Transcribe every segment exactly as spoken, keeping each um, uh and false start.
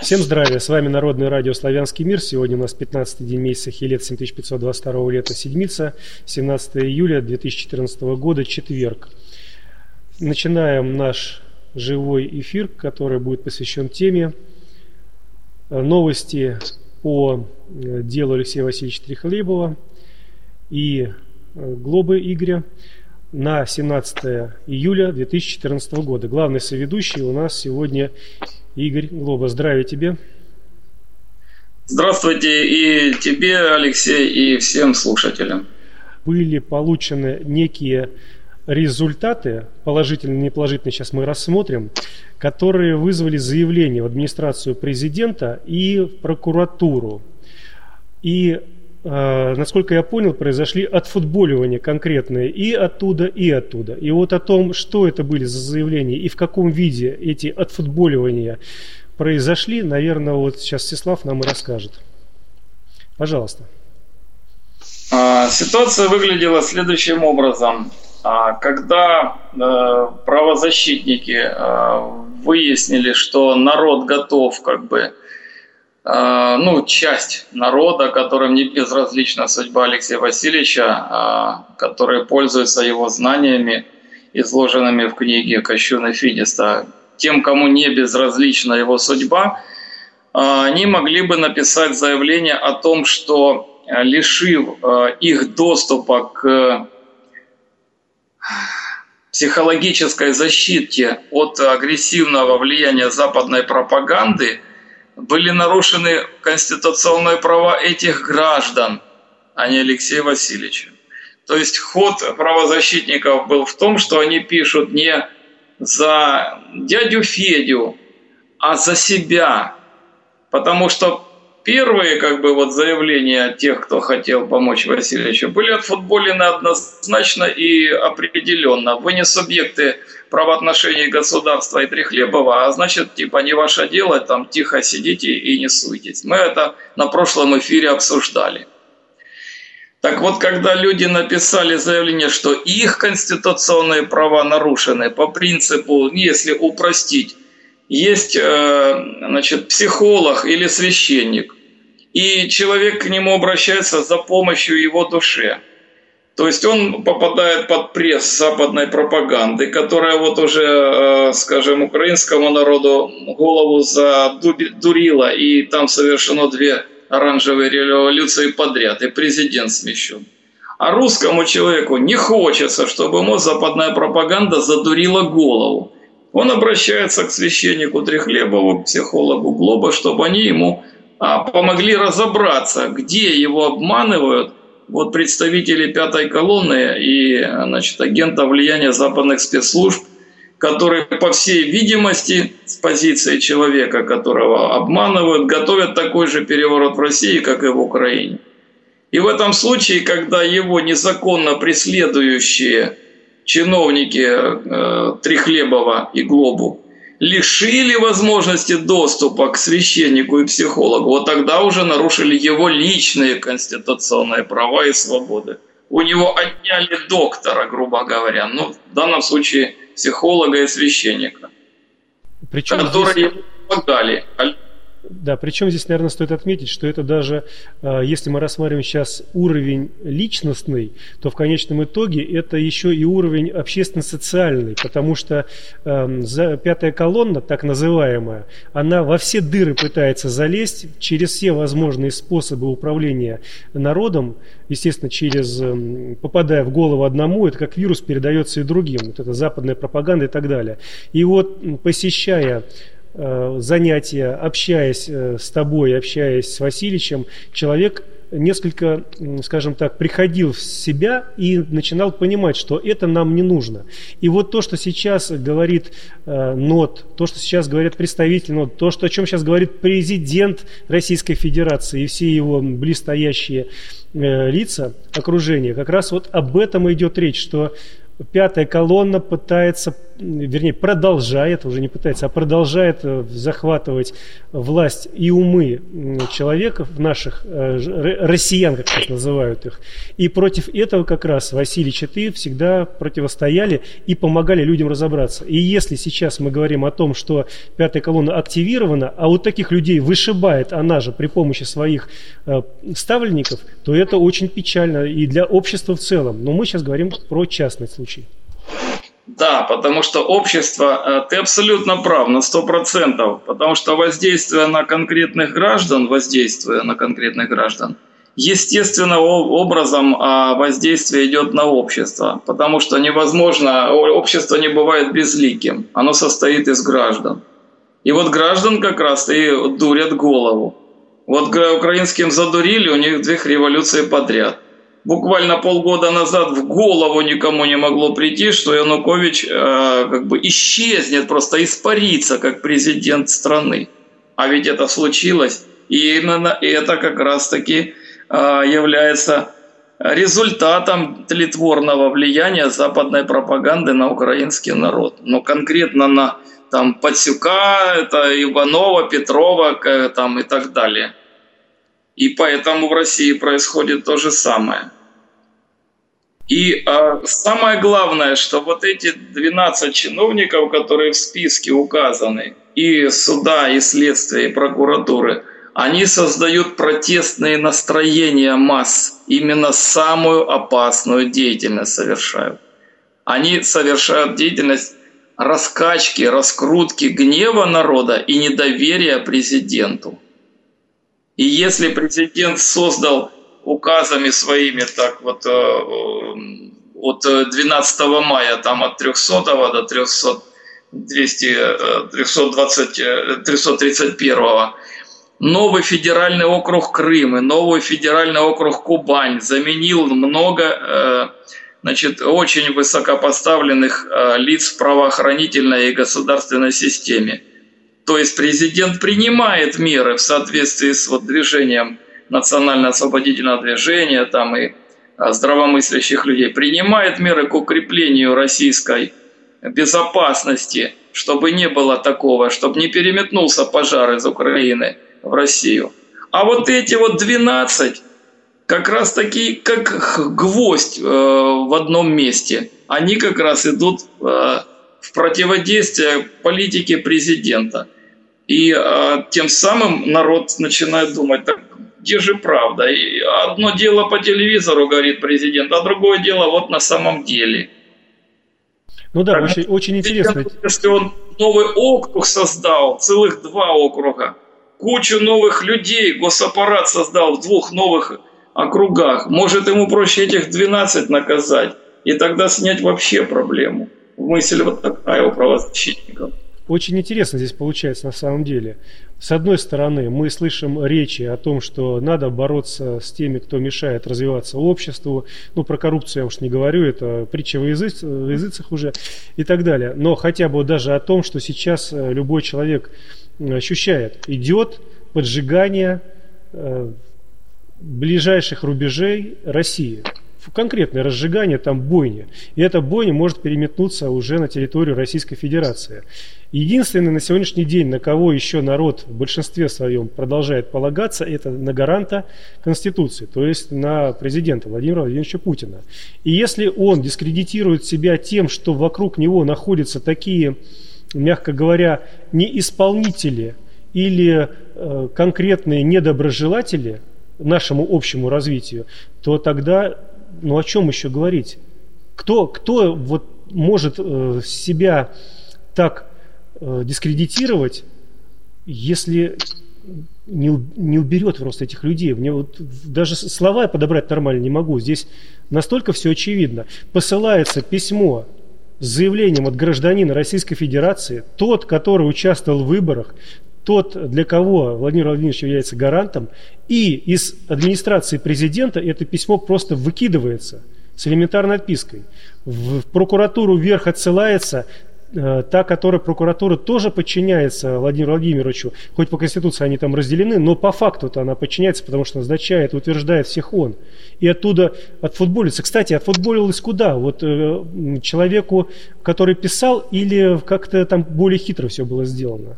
Всем здравия, с вами Народное радио «Славянский мир». Сегодня у нас пятнадцатый день месяца Хилет, семь тысяч пятьсот двадцать второго лета, седмица, семнадцатое июля две тысячи четырнадцатого года, четверг. Начинаем наш живой эфир, который будет посвящен теме новости по делу Алексея Васильевича Трехлебова и Глоба Игоря на семнадцатое июля две тысячи четырнадцатого года. Главный соведущий у нас сегодня Игорь Глоба. Здравия тебе. Здравствуйте и тебе, Алексей, и всем слушателям. Были получены некие результаты, положительные и неположительные, сейчас мы рассмотрим, которые вызвали заявление в администрацию президента и в прокуратуру. И, э, насколько я понял, произошли отфутболивания конкретные и оттуда, и оттуда. И вот о том, что это были за заявления и в каком виде эти отфутболивания произошли, наверное, вот сейчас Всеслав нам и расскажет. Пожалуйста. Ситуация выглядела следующим образом. Когда правозащитники выяснили, что народ готов, как бы, ну, часть народа, которым не безразлична судьба Алексея Васильевича, которые пользуются его знаниями, изложенными в книге «Кощун и Финиста», тем, кому не безразлична его судьба, они могли бы написать заявление о том, что, лишив их доступа к психологической защите от агрессивного влияния западной пропаганды, были нарушены конституционные права этих граждан, а не Алексея Васильевича. То есть ход правозащитников был в том, что они пишут не за дядю Федю, а за себя. Потому что первые, как бы, вот заявления тех, кто хотел помочь Васильевичу, были отфутболены однозначно и определенно. Вы не субъекты правоотношений государства и Трехлебова, а значит, типа, не ваше дело, там тихо сидите и не суетесь. Мы это на прошлом эфире обсуждали. Так вот, когда люди написали заявление, что их конституционные права нарушены по принципу, если упростить, есть, значит, психолог или священник, и человек к нему обращается за помощью его душе. То есть он попадает под пресс западной пропаганды, которая вот уже, скажем, украинскому народу голову задурила, и там совершено две оранжевые революции подряд, и президент смещен. А русскому человеку не хочется, чтобы ему западная пропаганда задурила голову. Он обращается к священнику Трехлебову, к психологу Глоба, чтобы они ему а, помогли разобраться, где его обманывают вот представители пятой колонны и, значит, агента влияния западных спецслужб, которые, по всей видимости, с позиции человека, которого обманывают, готовят такой же переворот в России, как и в Украине. И в этом случае, когда его незаконно преследующие чиновники э, Трехлебова и Глобу лишили возможности доступа к священнику и психологу, вот тогда уже нарушили его личные конституционные права и свободы. У него отняли доктора, грубо говоря, ну, в данном случае психолога и священника, причем которые здесь... ему помогали. Да, причем здесь, наверное, стоит отметить, что это даже, если мы рассматриваем сейчас уровень личностный, то в конечном итоге это еще и уровень общественно-социальный, потому что э, за, пятая колонна, так называемая, она во все дыры пытается залезть через все возможные способы управления народом, естественно, через, э, попадая в голову одному, это как вирус передается и другим, вот это западная пропаганда и так далее. И вот, посещая занятия, общаясь с тобой, общаясь с Васильевичем, человек несколько, скажем так, приходил в себя и начинал понимать, что это нам не нужно. И вот то, что сейчас говорит э, НОТ, то, что сейчас говорят представители НОТ, то, что, о чем сейчас говорит президент Российской Федерации и все его близстоящие э, лица, окружение, как раз вот об этом идет речь, что пятая колонна пытается вернее, продолжает, уже не пытается, а продолжает захватывать власть и умы человека, наших россиян, как сейчас называют их. И против этого как раз Василий Читы всегда противостояли и помогали людям разобраться. И если сейчас мы говорим о том, что пятая колонна активирована, а вот таких людей вышибает она же при помощи своих ставленников, то это очень печально и для общества в целом. Но мы сейчас говорим про частный случай. Да, потому что общество, ты абсолютно прав, на сто процентов, потому что воздействие на конкретных граждан, воздействие на конкретных граждан, естественным образом воздействие идет на общество, потому что невозможно, общество не бывает безликим, оно состоит из граждан. И вот граждан как раз и дурят голову. Вот украинским задурили, у них две революции подряд. Буквально полгода назад в голову никому не могло прийти, что Янукович э, как бы исчезнет, просто испарится как президент страны. А ведь это случилось. И именно это как раз-таки э, является результатом тлетворного влияния западной пропаганды на украинский народ. Но конкретно на там, Пацюка, это Иванова, Петрова там, и так далее. И поэтому в России происходит то же самое. И а, самое главное, что вот эти двенадцать чиновников, которые в списке указаны, и суда, и следствия, и прокуратуры, они создают протестные настроения масс, именно самую опасную деятельность совершают. Они совершают деятельность раскачки, раскрутки гнева народа и недоверия президенту. И если президент создал указами своими так вот от двенадцатого мая там от трехсотого до трехсот, двести, триста двадцать, триста тридцать первого новый федеральный округ Крым и новый федеральный округ Кубань, заменил много значит, очень высокопоставленных лиц в правоохранительной и государственной системе. То есть президент принимает меры в соответствии с вот движением национально-освободительного движения там, и здравомыслящих людей, принимает меры к укреплению российской безопасности, чтобы не было такого, чтобы не переметнулся пожар из Украины в Россию. А вот эти вот двенадцать как раз таки как гвоздь э, в одном месте. Они как раз идут э, в противодействие политике президента. И э, тем самым народ начинает думать, так где же правда? И одно дело по телевизору говорит президент, а другое дело вот на самом деле. Ну да, так, очень, очень интересно. Если он новый округ создал, целых два округа, кучу новых людей, госаппарат создал в двух новых округах, может ему проще этих двенадцать наказать и тогда снять вообще проблему. Мысль вот такая у правозащитников. Очень интересно здесь получается на самом деле. С одной стороны, мы слышим речи о том, что надо бороться с теми, кто мешает развиваться обществу. Ну, про коррупцию я уж не говорю, это притча во языц, в языцах уже и так далее. Но хотя бы даже о том, что сейчас любой человек ощущает, идет поджигание э, ближайших рубежей России. Конкретное разжигание, там бойня. И эта бойня может переметнуться уже на территорию Российской Федерации. Единственный на сегодняшний день, на кого еще народ в большинстве своем продолжает полагаться, это на гаранта Конституции, то есть на президента Владимира Владимировича Путина. И если он дискредитирует себя тем, что вокруг него находятся такие, мягко говоря, не исполнители или э, конкретные недоброжелатели нашему общему развитию, то тогда, ну о чем еще говорить? Кто, кто вот может э, себя так э, дискредитировать, если не, не уберет просто этих людей? Мне вот даже слова подобрать нормально не могу. Здесь настолько все очевидно. Посылается письмо с заявлением от гражданина Российской Федерации, тот, который участвовал в выборах, тот, для кого Владимир Владимирович является гарантом, и из администрации президента это письмо просто выкидывается с элементарной отпиской. В прокуратуру вверх отсылается, та, которая прокуратура тоже подчиняется Владимиру Владимировичу, хоть по Конституции они там разделены, но по факту-то она подчиняется, потому что назначает, утверждает всех он. И оттуда отфутболится. Кстати, отфутболилось куда? Вот э, человеку, который писал, или как-то там более хитро все было сделано?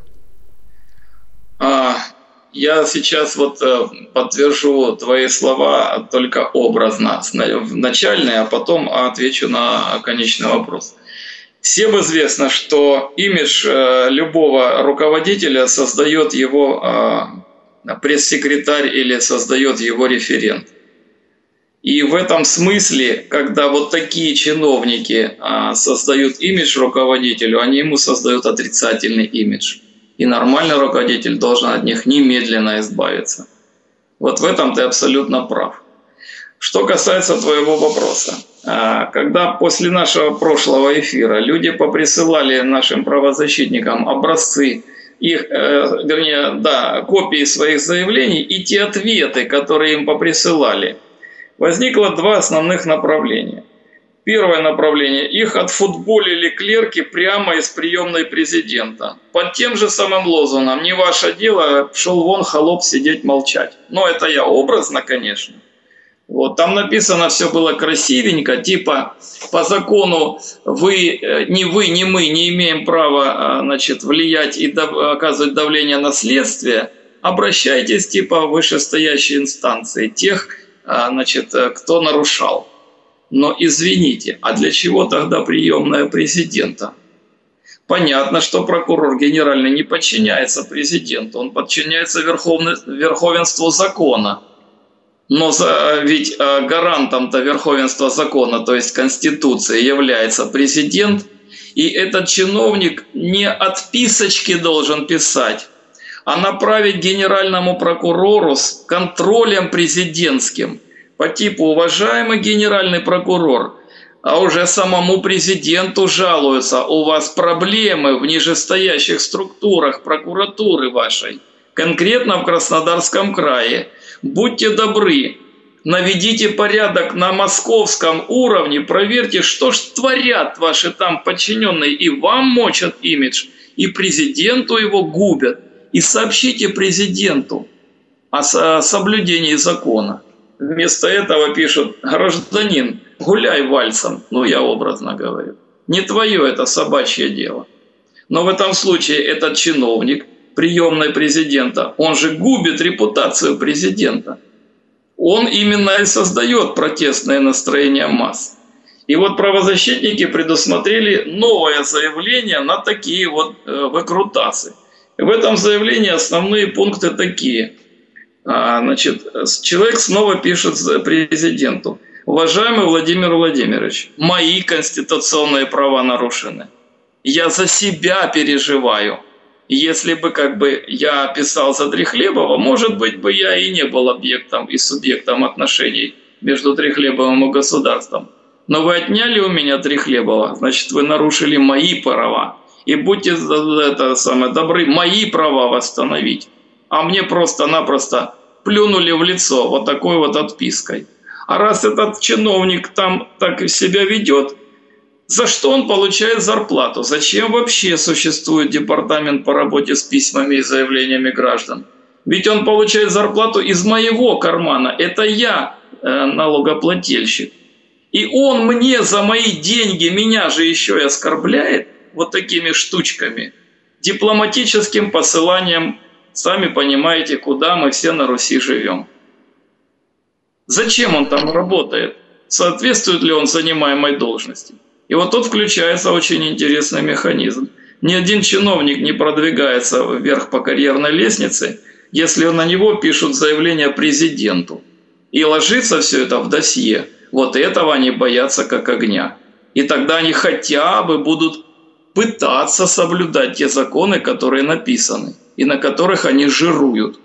А, я сейчас вот э, подтвержу твои слова только образно, начальные, а потом отвечу на конечный вопрос. Всем известно, что имидж э, любого руководителя создает его э, пресс-секретарь или создает его референт. И в этом смысле, когда вот такие чиновники э, создают имидж руководителю, они ему создают отрицательный имидж. И нормальный руководитель должен от них немедленно избавиться. Вот в этом ты абсолютно прав. Что касается твоего вопроса. Когда после нашего прошлого эфира люди поприсылали нашим правозащитникам образцы, их, э, вернее, да, копии своих заявлений и те ответы, которые им поприсылали, возникло два основных направления. Первое направление. Их отфутболили клерки прямо из приемной президента. Под тем же самым лозунгом «Не ваше дело, шел вон, холоп, сидеть, молчать». Но это я образно, конечно. Вот, там написано все было красивенько, типа по закону вы, ни вы, ни мы не имеем права, значит, влиять и оказывать давление на следствие. Обращайтесь типа в вышестоящие инстанции, тех, значит, кто нарушал. Но извините, а для чего тогда приемная президента? Понятно, что прокурор генеральный не подчиняется президенту, он подчиняется верховенству закона. Но за, ведь гарантом-то верховенства закона, то есть Конституции, является президент. И этот чиновник не отписочки должен писать, а направить генеральному прокурору с контролем президентским. По типу «Уважаемый генеральный прокурор, а уже самому президенту жалуются, у вас проблемы в нижестоящих структурах прокуратуры вашей, конкретно в Краснодарском крае. Будьте добры, наведите порядок на московском уровне, проверьте, что ж творят ваши там подчиненные, и вам мочат имидж, и президенту его губят, и сообщите президенту о соблюдении закона». Вместо этого пишут: «Гражданин, гуляй вальсом». Ну, я образно говорю. Не твое это собачье дело. Но в этом случае этот чиновник приемной президента, он же губит репутацию президента. Он именно и создает протестное настроение масс. И вот правозащитники предусмотрели новое заявление на такие вот э, выкрутасы. И в этом заявлении основные пункты такие. А, значит, человек снова пишет президенту: «Уважаемый Владимир Владимирович, мои конституционные права нарушены. Я за себя переживаю. Если бы как бы я писал за Трехлебова, может быть бы я и не был объектом и субъектом отношений между Трехлебовым и государством. Но вы отняли у меня Трехлебова, значит, вы нарушили мои права. И будьте это самое добры, мои права восстановить. А мне просто-напросто плюнули в лицо вот такой вот отпиской. А раз этот чиновник там так и себя ведет, за что он получает зарплату? Зачем вообще существует департамент по работе с письмами и заявлениями граждан? Ведь он получает зарплату из моего кармана. Это я э, налогоплательщик. И он мне за мои деньги, меня же еще и оскорбляет вот такими штучками. Дипломатическим посыланием, сами понимаете, куда мы все на Руси живем. Зачем он там работает? Соответствует ли он занимаемой должности? И вот тут включается очень интересный механизм. Ни один чиновник не продвигается вверх по карьерной лестнице, если на него пишут заявление президенту. И ложится все это в досье. Вот этого они боятся как огня. И тогда они хотя бы будут пытаться соблюдать те законы, которые написаны, и на которых они жируют.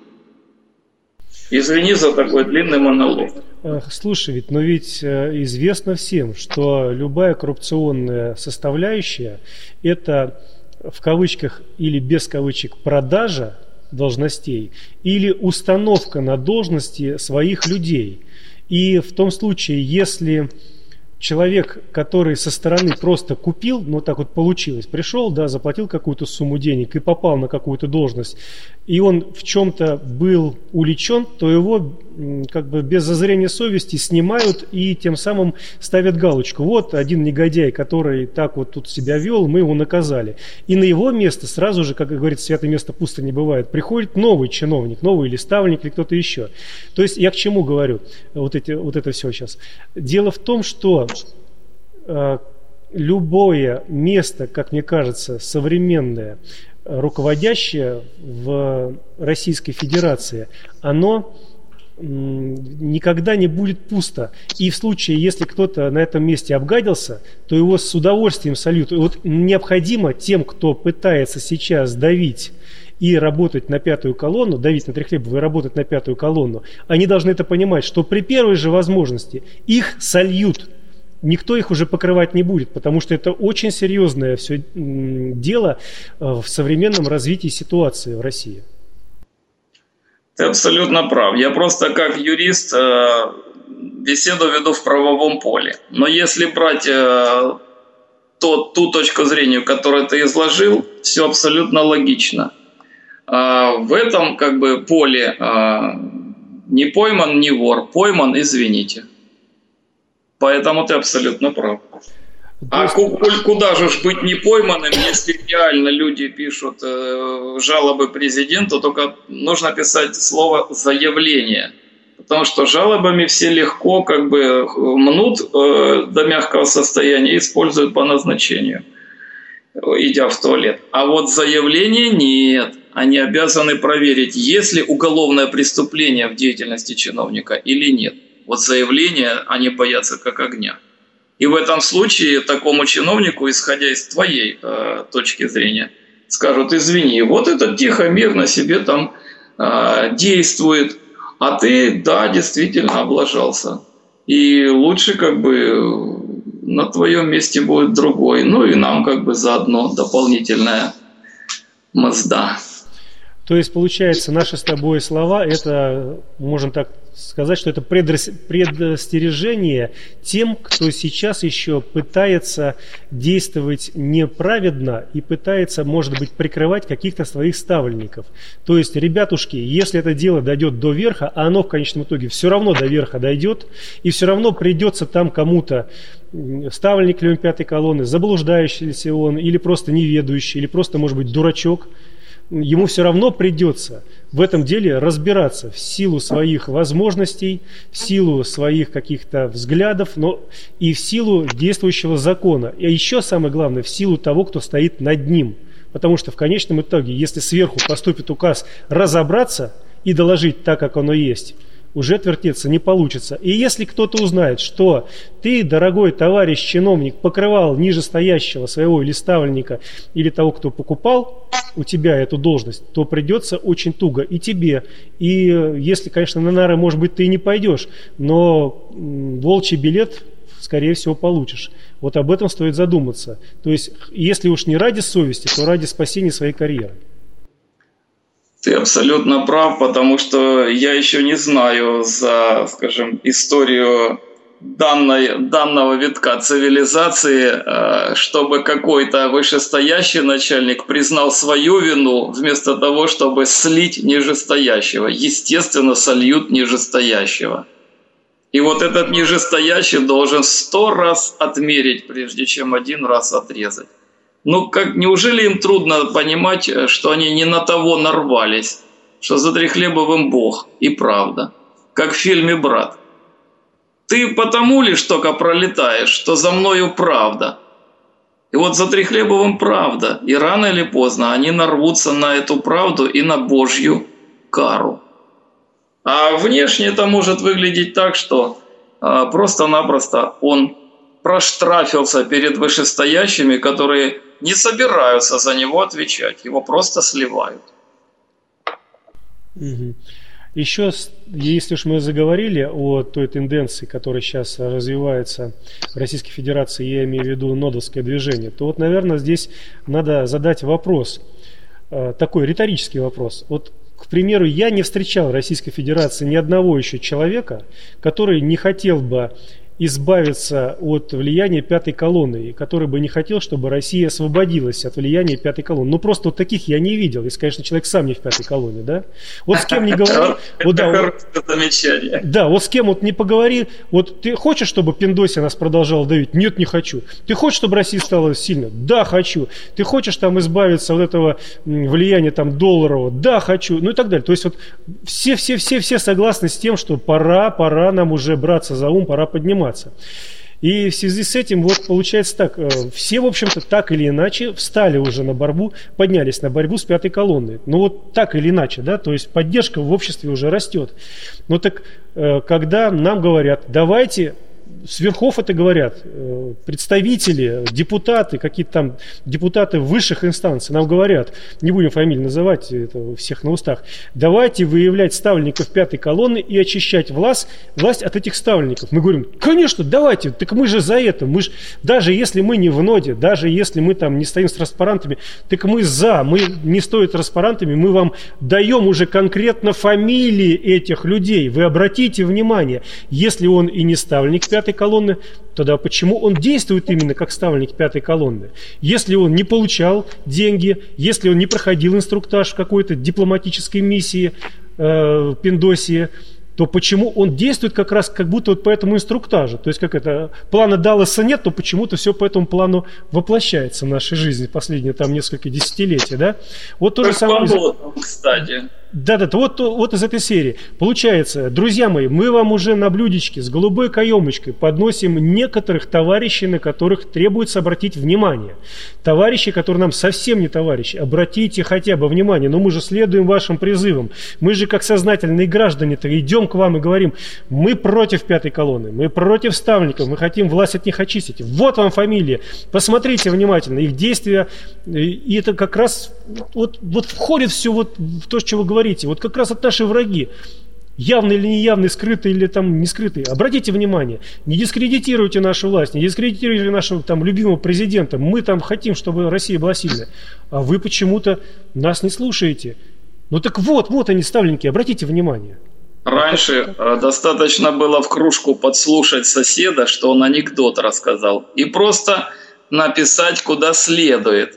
Извини за такой длинный монолог. Слушай, ведь, но ведь известно всем, что любая коррупционная составляющая – это в кавычках или без кавычек продажа должностей или установка на должности своих людей. И в том случае, если человек, который со стороны просто купил, ну так вот получилось, пришел, да, заплатил какую-то сумму денег и попал на какую-то должность, и он в чем-то был увлечен, то его как бы без зазрения совести снимают и тем самым ставят галочку. Вот один негодяй, который так вот тут себя вел, мы его наказали. И на его место сразу же, как говорится, святое место пусто не бывает, приходит новый чиновник, новый или ставленник, или кто-то еще. То есть я к чему говорю вот, эти, вот это все сейчас? Дело в том, что э, любое место, как мне кажется, современное, руководящее в Российской Федерации, оно никогда не будет пусто. И в случае, если кто-то на этом месте обгадился, то его с удовольствием сольют. И вот необходимо тем, кто пытается сейчас давить и работать на пятую колонну, давить на Трехлебова и работать на пятую колонну, они должны это понимать, что при первой же возможности их сольют. Никто их уже покрывать не будет, потому что это очень серьезное все дело в современном развитии ситуации в России. Ты абсолютно прав. Я просто как юрист э, беседу веду в правовом поле. Но если брать э, то, ту точку зрения, которую ты изложил, все абсолютно логично. Э, в этом как бы поле э, не пойман, не вор, пойман, извините. Поэтому ты абсолютно прав. А куда же ж быть не пойманным, если реально люди пишут э, жалобы президенту, только нужно писать слово «заявление». Потому что жалобами все легко как бы мнут э, до мягкого состояния и используют по назначению, идя в туалет. А вот заявление нет. Они обязаны проверить, есть ли уголовное преступление в деятельности чиновника или нет. Вот заявление они боятся как огня. И в этом случае такому чиновнику, исходя из твоей э, точки зрения, скажут: извини, вот этот тихо, мирно себе там э, действует, а ты, да, действительно облажался. И лучше как бы на твоем месте будет другой. Ну и нам как бы заодно дополнительная мзда. То есть, получается, наши с тобой слова, это, можно так сказать, что это предостережение тем, кто сейчас еще пытается действовать неправедно и пытается, может быть, прикрывать каких-то своих ставленников. То есть, ребятушки, если это дело дойдет до верха, а оно в конечном итоге все равно до верха дойдет, и все равно придется там кому-то, ставленник ли он пятой колонны, заблуждающийся он, или просто неведающий, или просто, может быть, дурачок, ему все равно придется в этом деле разбираться в силу своих возможностей, в силу своих каких-то взглядов, но и в силу действующего закона. И еще самое главное, в силу того, кто стоит над ним. Потому что в конечном итоге, если сверху поступит указ разобраться и доложить так, как оно есть, уже отвертеться не получится. И если кто-то узнает, что ты, дорогой товарищ чиновник, покрывал нижестоящего своего или ставленника, или того, кто покупал у тебя эту должность, то придется очень туго и тебе. И если, конечно, на нары, может быть, ты и не пойдешь, но волчий билет, скорее всего, получишь. Вот об этом стоит задуматься. То есть, если уж не ради совести, то ради спасения своей карьеры. Ты абсолютно прав, потому что я еще не знаю за, скажем, историю данной, данного витка цивилизации, чтобы какой-то вышестоящий начальник признал свою вину вместо того, чтобы слить нижестоящего. Естественно, сольют нижестоящего. И вот этот нижестоящий должен сто раз отмерить, прежде чем один раз отрезать. Ну, как, неужели им трудно понимать, что они не на того нарвались, что за Трехлебовым Бог и правда, как в фильме «Брат». Ты потому лишь только пролетаешь, что за мною правда. И вот за Трехлебовым правда, и рано или поздно они нарвутся на эту правду и на Божью кару. А внешне это может выглядеть так, что а, просто-напросто он проштрафился перед вышестоящими, которые не собираются за него отвечать, его просто сливают. Угу. Еще, если уж мы заговорили о той тенденции, которая сейчас развивается в Российской Федерации, я имею в виду нодовское движение, то вот, наверное, здесь надо задать вопрос, такой риторический вопрос. Вот, к примеру, я не встречал в Российской Федерации ни одного еще человека, который не хотел бы избавиться от влияния пятой колонны, и который бы не хотел, чтобы Россия освободилась от влияния пятой колонны. Ну, просто вот таких я не видел, если, конечно, человек сам не в пятой колонне, да? Вот с кем не говори... Вот, да, вот, замечание. Да, вот с кем вот не поговори, вот ты хочешь, чтобы Пиндосия нас продолжала давить? Нет, не хочу. Ты хочешь, чтобы Россия стала сильной? Да, хочу. Ты хочешь там избавиться от этого влияния там долларового? Да, хочу. Ну и так далее. То есть вот все-все-все-все согласны с тем, что пора, пора нам уже браться за ум, пора подниматься. И в связи с этим вот получается так, все, в общем-то, так или иначе встали уже на борьбу, поднялись на борьбу с пятой колонной. Ну вот так или иначе, да, то есть поддержка в обществе уже растет. Но так, когда нам говорят, давайте... С верхов это говорят представители, депутаты, какие-то там депутаты высших инстанций нам говорят, не будем фамилии называть, это у всех на устах, давайте выявлять ставленников пятой колонны и очищать власть, власть от этих ставленников. Мы говорим, конечно, давайте, так мы же за это, мы же, даже если мы не в ноде, даже если мы там не стоим с транспарантами, так мы за, мы не стоим транспарантами, мы вам даем уже конкретно фамилии этих людей. Вы обратите внимание, если он и не ставленник пятой колонны, тогда почему он действует именно как ставленник пятой колонны? Если он не получал деньги, если он не проходил инструктаж в какой-то дипломатической миссии э, Пиндосии, то почему он действует как раз как будто вот по этому инструктажу? То есть как это, плана Далласа нет, то почему-то все по этому плану воплощается в нашей жизни последние там несколько десятилетий, да? Вот то же самое... Кстати... Да-да, вот, вот из этой серии. Получается, друзья мои, мы вам уже на блюдечке с голубой каемочкой подносим некоторых товарищей, на которых требуется обратить внимание. Товарищи, которые нам совсем не товарищи. Обратите хотя бы внимание, но мы же следуем вашим призывам. Мы же как сознательные граждане-то идем к вам и говорим, мы против пятой колонны, мы против ставленников, мы хотим власть от них очистить. Вот вам фамилия. Посмотрите внимательно, их действия, и это как раз вот, вот входит все вот в то, что вы говорите. Вот как раз это наши враги, явные или неявные, скрытые или там не скрытые. Обратите внимание, не дискредитируйте нашу власть, не дискредитируйте нашего там любимого президента. Мы там хотим, чтобы Россия была сильная, а вы почему-то нас не слушаете. Ну так вот, вот они ставленники, обратите внимание. Раньше достаточно было в кружку подслушать соседа, что он анекдот рассказал, и просто написать куда следует.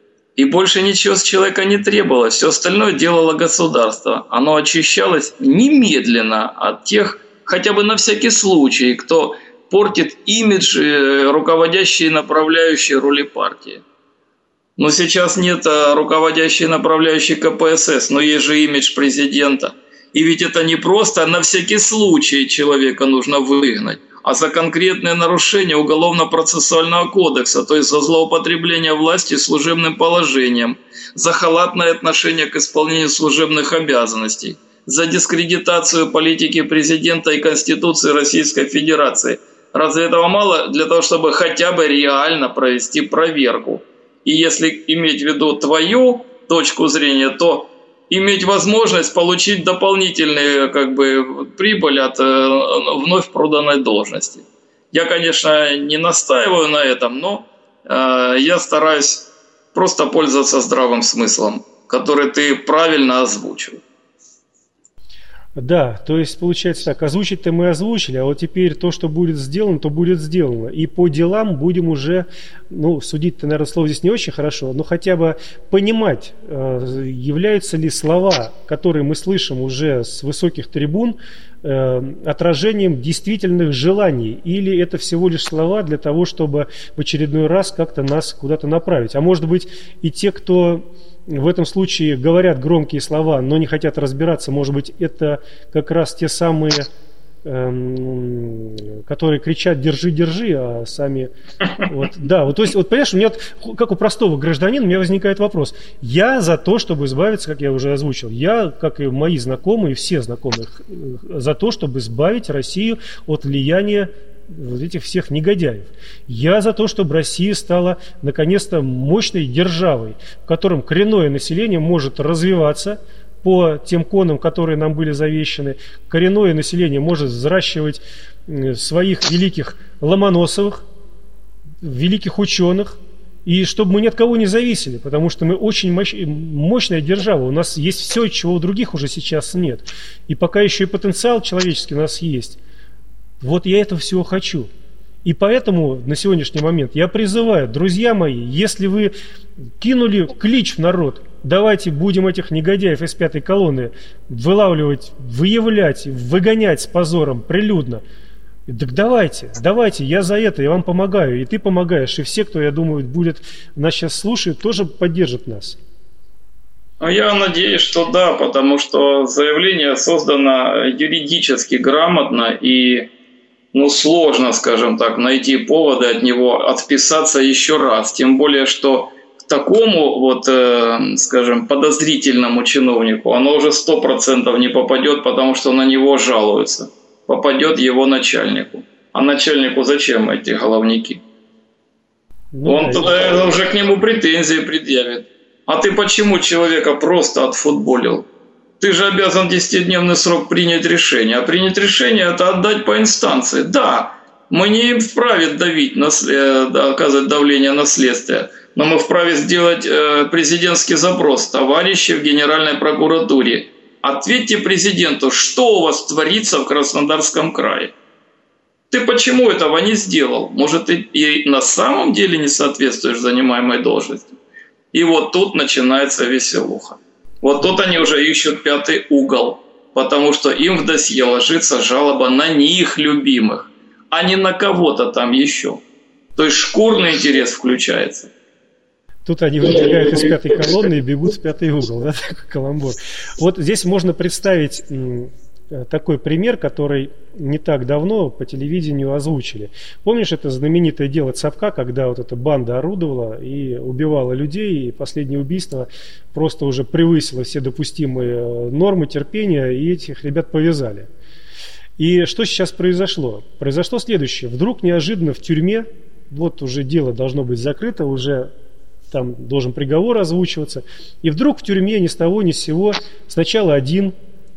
И больше ничего с человека не требовалось, все остальное делало государство. Оно очищалось немедленно от тех, хотя бы на всякий случай, кто портит имидж руководящей и направляющей роли партии. Но сейчас нет руководящей и направляющей ка пэ эс эс, но есть же имидж президента. И ведь это не просто на всякий случай человека нужно выгнать, а за конкретное нарушение Уголовно-процессуального кодекса, то есть за злоупотребление власти служебным положением, за халатное отношение к исполнению служебных обязанностей, за дискредитацию политики президента и Конституции Российской Федерации. Разве этого мало для того, чтобы хотя бы реально провести проверку? И если иметь в виду твою точку зрения, то иметь возможность получить дополнительную как бы, прибыль от э, вновь проданной должности. Я, конечно, не настаиваю на этом, но э, я стараюсь просто пользоваться здравым смыслом, который ты правильно озвучил. Да, то есть получается так, озвучить-то мы озвучили, а вот теперь то, что будет сделано, то будет сделано. И по делам будем уже, ну, судить-то, наверное, слово здесь не очень хорошо, но хотя бы понимать, являются ли слова, которые мы слышим уже с высоких трибун, отражением действительных желаний, или это всего лишь слова для того, чтобы в очередной раз как-то нас куда-то направить. А может быть и те, кто в этом случае говорят громкие слова, но не хотят разбираться, может быть, это как раз те самые, эм, которые кричат «держи, держи», а сами... Вот, да, вот, то есть, вот, понимаешь, у меня, как у простого гражданина, у меня возникает вопрос. Я за то, чтобы избавиться, как я уже озвучил, я, как и мои знакомые, все знакомые, за то, чтобы избавить Россию от влияния вот этих всех негодяев. Я за то, чтобы Россия стала наконец-то мощной державой, в котором коренное население может развиваться по тем конам, которые нам были завещаны. Коренное население может взращивать своих великих Ломоносовых, великих ученых, и чтобы мы ни от кого не зависели, потому что мы очень мощ... мощная держава, у нас есть все, чего у других уже сейчас нет. И пока еще и потенциал человеческий у нас есть. Вот я этого всего хочу. И поэтому на сегодняшний момент я призываю, друзья мои, если вы кинули клич в народ, давайте будем этих негодяев из пятой колонны вылавливать, выявлять, выгонять с позором прилюдно. Так давайте, давайте, я за это, я вам помогаю, и ты помогаешь, и все, кто, я думаю, будет нас сейчас слушает, тоже поддержат нас. Я надеюсь, что да, потому что заявление создано юридически грамотно, и ну, сложно, скажем так, найти поводы от него отписаться еще раз. Тем более, что к такому вот, э, скажем, подозрительному чиновнику оно уже сто процентов не попадет, потому что на него жалуются. Попадет его начальнику. А начальнику зачем эти головники? Ну, Он да, тогда это... уже к нему претензии предъявит. А ты почему человека просто отфутболил? Ты же обязан десятидневный срок принять решение. А принять решение – это отдать по инстанции. Да, мы не вправе давить, оказывать давление на следствие, но мы вправе сделать президентский запрос. Товарищи в Генеральной прокуратуре, ответьте президенту, что у вас творится в Краснодарском крае. Ты почему этого не сделал? Может, ты и на самом деле не соответствуешь занимаемой должности? И вот тут начинается веселуха. Вот тут они уже ищут пятый угол, потому что им в досье ложится жалоба на них любимых, а не на кого-то там еще. То есть шкурный интерес включается. Тут они выбегают из пятой колонны и бегут в пятый угол, да, такой каламбур. Вот здесь можно представить такой пример, который не так давно по телевидению озвучили. Помнишь это знаменитое дело Цапка, когда вот эта банда орудовала и убивала людей, и последнее убийство просто уже превысило все допустимые нормы терпения, и этих ребят повязали. И что сейчас произошло? Произошло следующее. Вдруг неожиданно в тюрьме, вот уже дело должно быть закрыто, уже там должен приговор озвучиваться, и вдруг в тюрьме ни с того ни с сего сначала один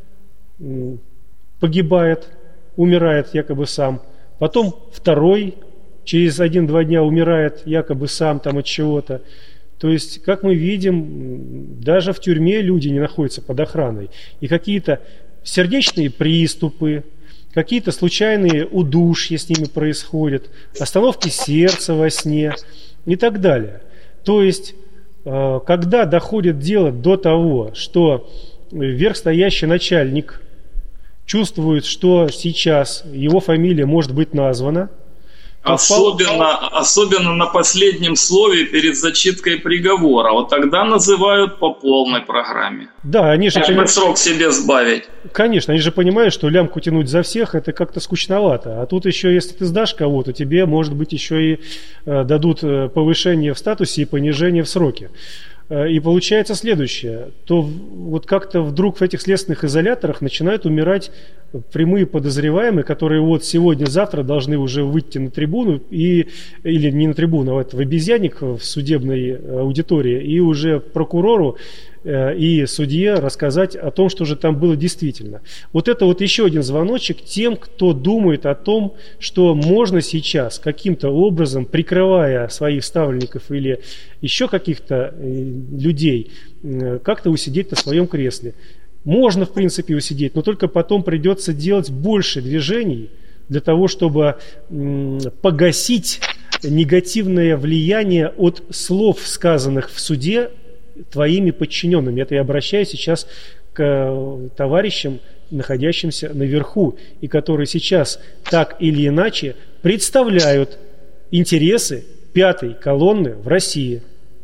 погибает, умирает якобы сам, потом второй через один-два дня умирает якобы сам там от чего-то. То есть, как мы видим, даже в тюрьме люди не находятся под охраной. И какие-то сердечные приступы, какие-то случайные удушья с ними происходят, остановки сердца во сне и так далее. То есть, когда доходит дело до того, что верхстоящий начальник чувствует, что сейчас его фамилия может быть названа. Особенно, особенно на последнем слове перед зачиткой приговора. Вот тогда называют по полной программе. Да, они же понимают, срок себе сбавить. Конечно, они же понимают, что лямку тянуть за всех это как-то скучновато. А тут еще, если ты сдашь кого-то, тебе, может быть, еще и э, дадут повышение в статусе и понижение в сроке. И получается следующее, то вот как-то вдруг в этих следственных изоляторах начинают умирать прямые подозреваемые, которые вот сегодня-завтра должны уже выйти на трибуну, и, или не на трибуну, а вот в обезьянник в судебной аудитории, и уже прокурору и судье рассказать о том, что же там было действительно. Вот это вот еще один звоночек тем, кто думает о том, что можно сейчас каким-то образом, прикрывая своих ставленников или еще каких-то людей, как-то усидеть на своем кресле. Можно, в принципе, усидеть, но только потом придется делать больше движений для того, чтобы погасить негативное влияние от слов, сказанных в суде, твоими подчиненными. Это я обращаюсь сейчас к товарищам, находящимся наверху, и которые сейчас так или иначе представляют интересы пятой колонны в России,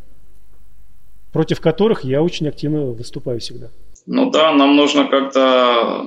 против которых я очень активно выступаю всегда. Ну да, нам нужно как-то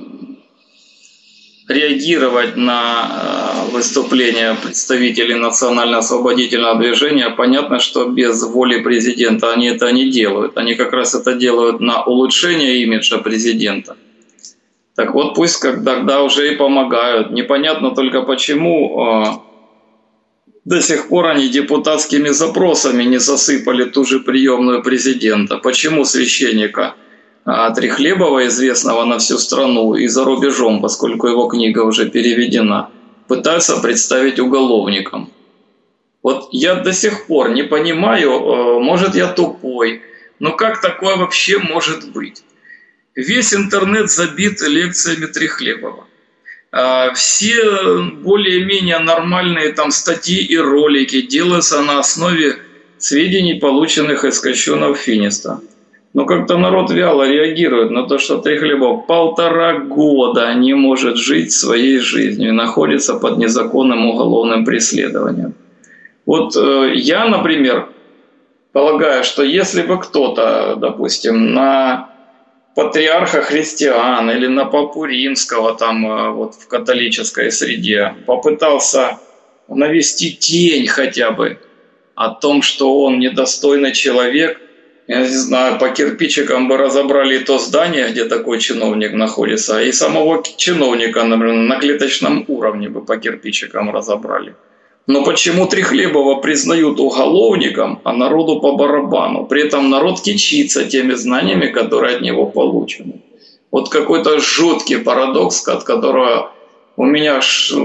реагировать на выступления представителей национально-освободительного движения. Понятно, что без воли президента они это не делают. Они как раз это делают на улучшение имиджа президента. Так вот, пусть тогда уже и помогают. Непонятно только почему до сих пор они депутатскими запросами не засыпали ту же приемную президента. Почему священника Трехлебова, известного на всю страну и за рубежом, поскольку его книга уже переведена, пытаются представить уголовником. Вот я до сих пор не понимаю, может я тупой, но как такое вообще может быть? Весь интернет забит лекциями Трехлебова. Все более-менее нормальные там статьи и ролики делаются на основе сведений, полученных из Кощунов Финиста. Но как-то народ вяло реагирует на то, что Трехлебов полтора года не может жить своей жизнью и находится под незаконным уголовным преследованием. Вот я, например, полагаю, что если бы кто-то, допустим, на патриарха христиан или на папу римского там вот в католической среде попытался навести тень хотя бы о том, что он недостойный человек, я не знаю, по кирпичикам бы разобрали то здание, где такой чиновник находится, и самого чиновника, например, на клеточном уровне бы по кирпичикам разобрали. Но почему Трехлебова признают уголовником, а народу по барабану? При этом народ кичится теми знаниями, которые от него получены. Вот какой-то жуткий парадокс, от которого у меня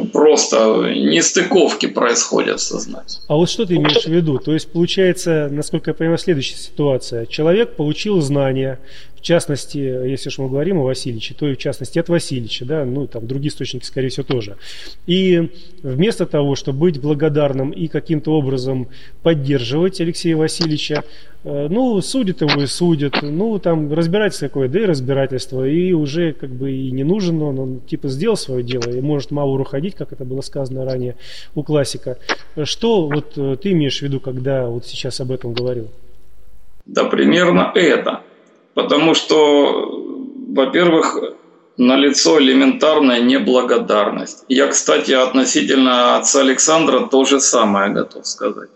просто нестыковки происходят в сознании. А вот что ты имеешь в виду? То есть получается, насколько я понимаю, следующая ситуация. Человек получил знания, в частности, если уж мы говорим о Васильевиче, то и в частности от Васильевича, да, ну там другие источники, скорее всего, тоже. И вместо того, чтобы быть благодарным и каким-то образом поддерживать Алексея Васильевича, ну, судят его и судят, ну, там разбирательство какое, да и разбирательство, и уже как бы и не нужен он, он типа сделал свое дело и может Мауру ходить, как это было сказано ранее у классика. Что вот ты имеешь в виду, когда вот сейчас об этом говорил? Да примерно это. Потому что, во-первых, налицо элементарная неблагодарность. Я, кстати, относительно отца Александра то же самое готов сказать.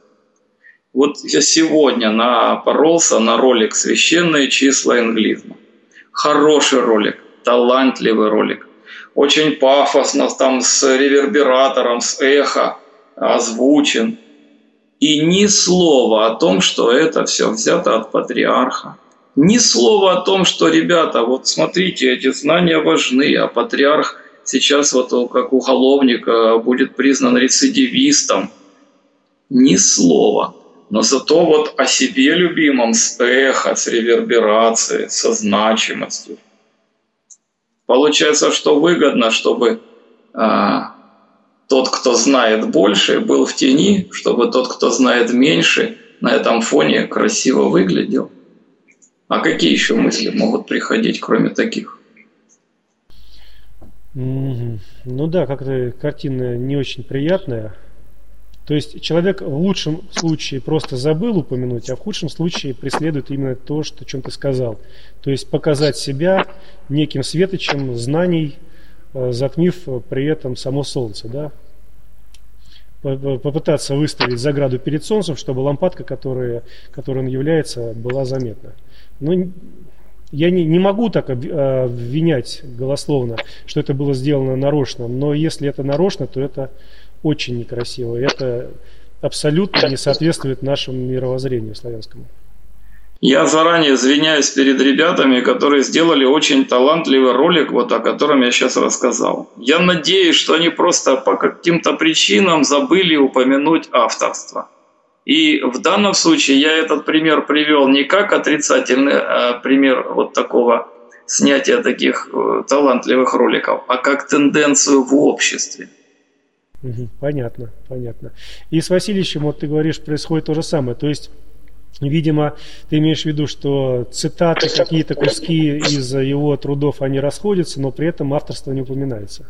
Вот я сегодня напоролся на ролик «Священные числа инглизма». Хороший ролик, талантливый ролик. Очень пафосно, там с ревербератором, с эхо озвучен. И ни слова о том, что это все взято от патриарха. Ни слова о том, что, ребята, вот смотрите, эти знания важны, а патриарх сейчас вот как уголовник будет признан рецидивистом. Ни слова. Но зато вот о себе любимом с эхо, с реверберацией, со значимостью. Получается, что выгодно, чтобы а, тот, кто знает больше, был в тени, чтобы тот, кто знает меньше, на этом фоне красиво выглядел. А какие еще мысли могут приходить, кроме таких? Mm-hmm. Ну да, как-то картина не очень приятная. То есть человек в лучшем случае просто забыл упомянуть, а в худшем случае преследует именно то, что, о чем ты сказал. То есть показать себя неким светочем знаний, затмив при этом само солнце, да? Попытаться выставить заграду перед солнцем, чтобы лампадка, которая, которой он является, была заметна. Но я не, не могу так обвинять голословно, что это было сделано нарочно, но если это нарочно, то это очень некрасиво. Это абсолютно не соответствует нашему мировоззрению славянскому. Я заранее извиняюсь перед ребятами, которые сделали очень талантливый ролик, вот о котором я сейчас рассказал. Я надеюсь, что они просто по каким-то причинам забыли упомянуть авторство. И в данном случае я этот пример привел не как отрицательный а пример вот такого снятия таких талантливых роликов, а как тенденцию в обществе. Понятно, понятно. И с Васильевичем, вот ты говоришь, происходит то же самое. То есть, видимо, ты имеешь в виду, что цитаты, какие-то куски из его трудов, они расходятся, но при этом авторство не упоминается.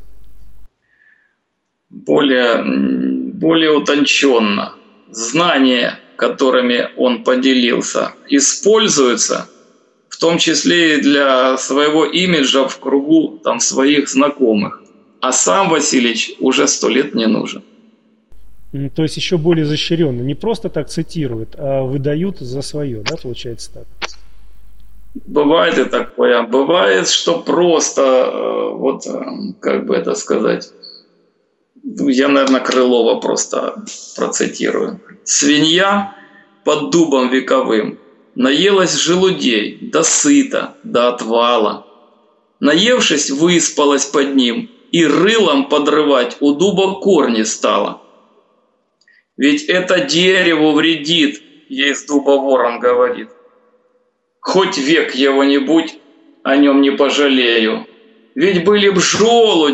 Более, более утонченно. Знания, которыми он поделился, используются, в том числе и для своего имиджа в кругу там, своих знакомых. А сам Васильевич уже сто лет не нужен. То есть еще более изощренно. Не просто так цитируют, а выдают за свое, да, получается так? Бывает и такое. Бывает, что просто, вот, как бы это сказать, я, наверное, Крылова просто процитирую. «Свинья под дубом вековым наелась желудей до сыта, до отвала. Наевшись, выспалась под ним, и рылом подрывать у дуба корни стала. Ведь это дереву вредит, ей с дуба ворон говорит. Хоть век его-нибудь, о нем не пожалею. Ведь были б желуди,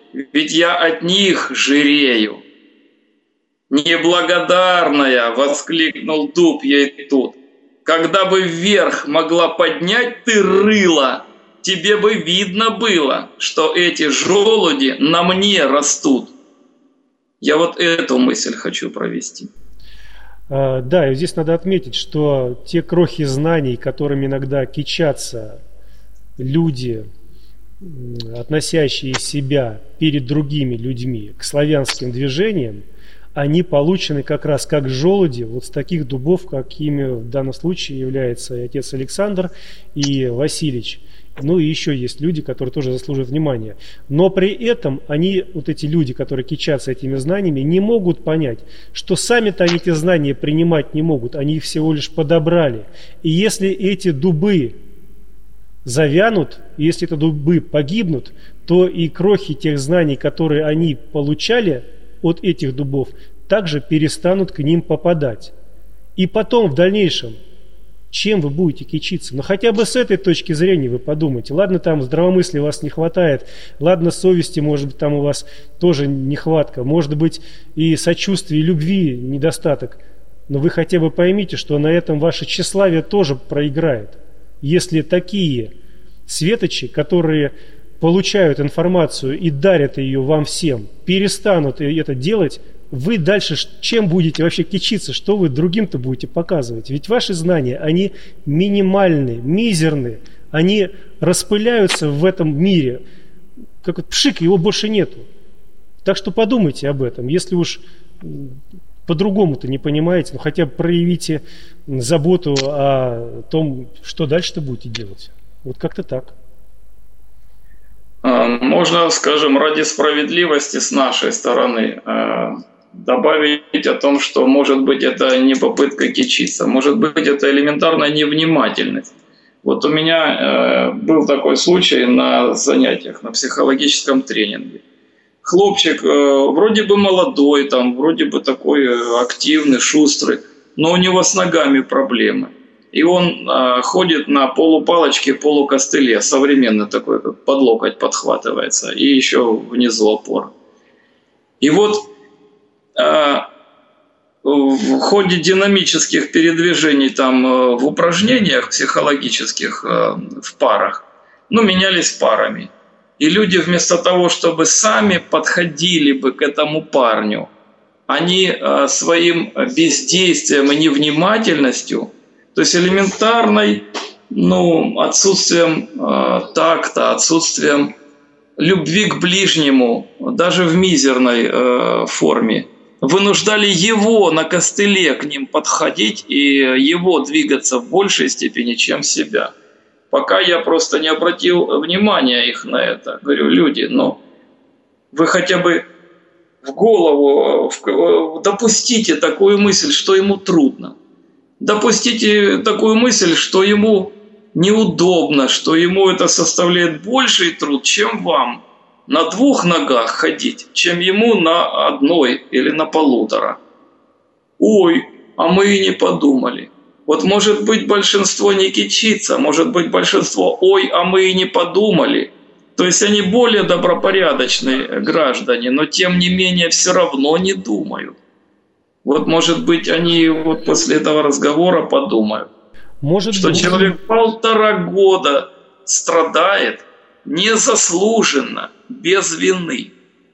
ведь я от них жирею». «Неблагодарная!» — воскликнул дуб ей тут. «Когда бы вверх могла поднять ты рыло, тебе бы видно было, что эти желуди на мне растут». Я вот эту мысль хочу провести. А, да, и здесь надо отметить, что те крохи знаний, которыми иногда кичатся люди, относящие себя перед другими людьми к славянским движениям, они получены как раз как желуди вот с таких дубов, какими в данном случае является и отец Александр, и Василич. Ну и еще есть люди, которые тоже заслуживают внимания. Но при этом они, вот эти люди, которые кичатся этими знаниями, не могут понять, что сами-то они эти знания принимать не могут, они их всего лишь подобрали. И если эти дубы завянут, если эти дубы погибнут, то и крохи тех знаний, которые они получали от этих дубов, также перестанут к ним попадать. И потом, в дальнейшем, чем вы будете кичиться? Ну, хотя бы с этой точки зрения вы подумайте. Ладно, там здравомыслия у вас не хватает, ладно, совести, может быть, там у вас тоже нехватка, может быть, и сочувствия, и любви недостаток. Но вы хотя бы поймите, что на этом ваше тщеславие тоже проиграет. Если такие светочи, которые получают информацию и дарят ее вам всем, перестанут это делать, вы дальше чем будете вообще кичиться, что вы другим-то будете показывать? Ведь ваши знания, они минимальны, мизерны, они распыляются в этом мире, как вот пшик, его больше нету. Так что подумайте об этом, если уж по-другому-то не понимаете, ну хотя бы проявите заботу о том, что дальше-то будете делать. Вот как-то так. Можно, скажем, ради справедливости с нашей стороны добавить о том, что, может быть, это не попытка кичиться, может быть, это элементарная невнимательность. Вот у меня был такой случай на занятиях, на психологическом тренинге. Хлопчик вроде бы молодой, там, вроде бы такой активный, шустрый, но у него с ногами проблемы. И он э, ходит на полупалочке, полукостыле, современный такой, как под локоть подхватывается, и еще внизу опора. И вот э, в ходе динамических передвижений там э, в упражнениях психологических э, в парах, ну, менялись парами. И люди вместо того, чтобы сами подходили бы к этому парню, они э, своим бездействием и невнимательностью, то есть элементарной, ну, отсутствием э, такта, отсутствием любви к ближнему, даже в мизерной э, форме, вынуждали его на костыле к ним подходить и его двигаться в большей степени, чем себя. Пока я просто не обратил внимания их на это. Говорю, люди, ну, вы хотя бы в голову в, допустите такую мысль, что ему трудно. Допустите такую мысль, что ему неудобно, что ему это составляет больший труд, чем вам на двух ногах ходить, чем ему на одной или на полутора. Ой, а мы и не подумали. Вот может быть большинство не кичится, может быть большинство ой, а мы и не подумали. То есть они более добропорядочные граждане, но тем не менее все равно не думают. Вот, может быть, они вот после этого разговора подумают, может что быть. Человек полтора года страдает незаслуженно, без вины.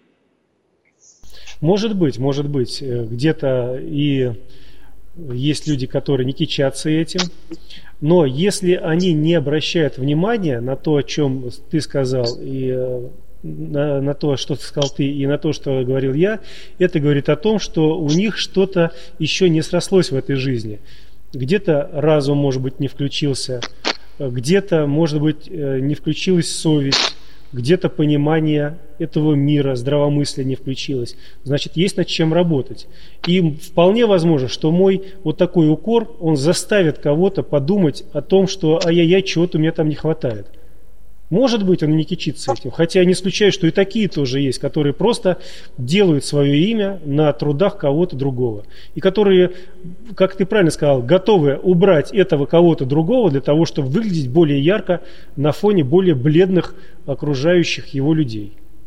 Может быть, может быть, где-то и есть люди, которые не кичатся этим, но если они не обращают внимания на то, о чем ты сказал, и на, на то, что сказал ты, и на то, что говорил я, это говорит о том, что у них что-то еще не срослось в этой жизни. Где-то разум, может быть, не включился, где-то, может быть, не включилась совесть, где-то понимание этого мира, здравомыслие не включилось. Значит, есть над чем работать. И вполне возможно, что мой вот такой укор, он заставит кого-то подумать о том, что ай-яй-яй, чего-то у меня там не хватает. Может быть, он не кичится этим, хотя я не исключаю, что и такие тоже есть, которые просто делают свое имя на трудах кого-то другого. И которые, как ты правильно сказал, готовы убрать этого кого-то другого для того, чтобы выглядеть более ярко на фоне более бледных окружающих его людей.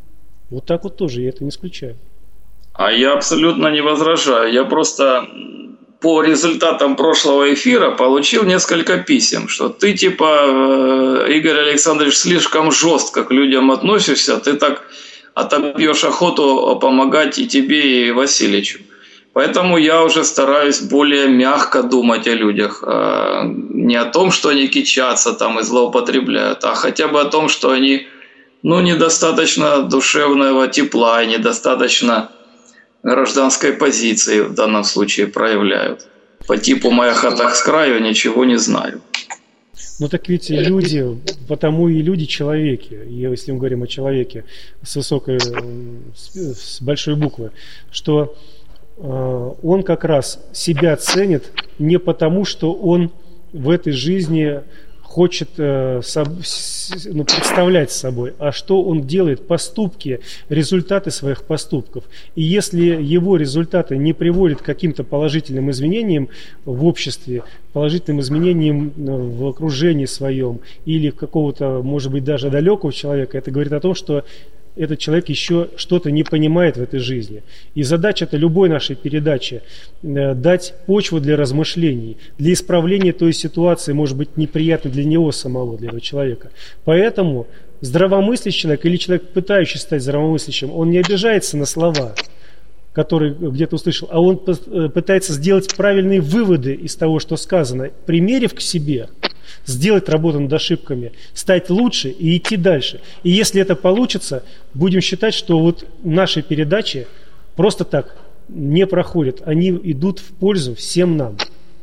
Вот так вот тоже, я это не исключаю. А я абсолютно не возражаю. Я просто по результатам прошлого эфира получил несколько писем, что ты типа, Игорь Александрович, слишком жестко к людям относишься, ты так отобьешь охоту помогать и тебе, и Васильевичу. Поэтому я уже стараюсь более мягко думать о людях. Не о том, что они кичатся там и злоупотребляют, а хотя бы о том, что они ну, недостаточно душевного тепла и недостаточно гражданской позиции в данном случае проявляют. По типу «моя хата с краю» ничего не знаю. Ну так ведь люди, потому и люди человеки, если мы говорим о человеке с высокой, с большой буквы, что э, он как раз себя ценит не потому, что он в этой жизни хочет э, соб, ну, представлять собой, а что он делает, поступки, результаты своих поступков. И если его результаты не приводят к каким-то положительным изменениям в обществе, положительным изменениям в окружении своем или какого-то, может быть, даже далекого человека, это говорит о том, что этот человек еще что-то не понимает в этой жизни. И задача-то любой нашей передачи э, дать почву для размышлений, для исправления той ситуации, может быть, неприятной для него самого, для этого человека. Поэтому здравомыслящий человек или человек, пытающийся стать здравомыслящим, он не обижается на слова, которые где-то услышал, а он пытается сделать правильные выводы из того, что сказано, примерив к себе, сделать работу над ошибками, стать лучше и идти дальше. И если это получится, будем считать, что вот наши передачи просто так не проходят. Они идут в пользу всем нам.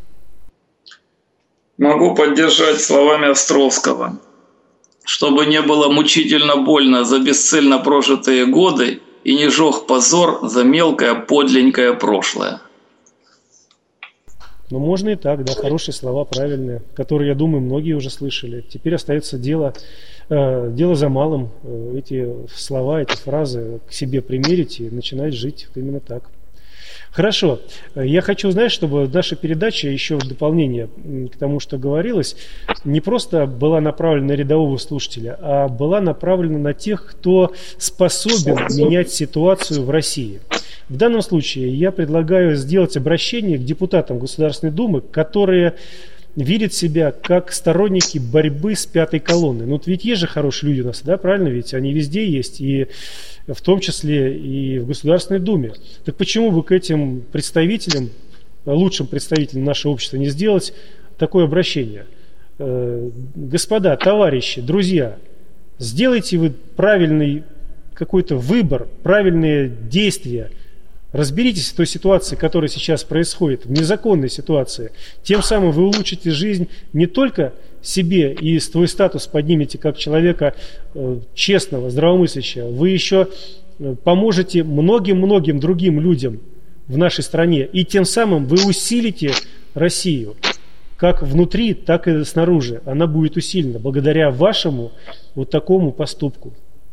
Могу поддержать словами Островского. Чтобы не было мучительно больно за бесцельно прожитые годы и не жег позор за мелкое подленькое прошлое. Ну, можно и так, да, хорошие слова, правильные, которые, я думаю, многие уже слышали. Теперь остается дело, э, дело за малым, э, эти слова, эти фразы к себе примерить и начинать жить вот именно так. Хорошо. Я хочу, знаешь, чтобы наша передача еще в дополнение к тому, что говорилось, не просто была направлена на рядового слушателя, а была направлена на тех, кто способен менять ситуацию в России. В данном случае я предлагаю сделать обращение к депутатам Государственной Думы, которые видят себя как сторонники борьбы с пятой колонной. Ну, вот ведь есть же хорошие люди у нас, да, правильно? Ведь они везде есть, и в том числе и в Государственной Думе. Так почему бы к этим представителям, лучшим представителям нашего общества не сделать такое обращение? Господа, товарищи, друзья, сделайте вы правильный какой-то выбор, правильные действия. Разберитесь в той ситуации, которая сейчас происходит, в незаконной ситуации. Тем самым вы улучшите жизнь не только себе и свой статус поднимете как человека э, честного, здравомыслящего, вы еще поможете многим-многим другим людям в нашей стране. И тем самым вы усилите Россию как внутри, так и снаружи. Она будет усилена благодаря вашему вот такому поступку.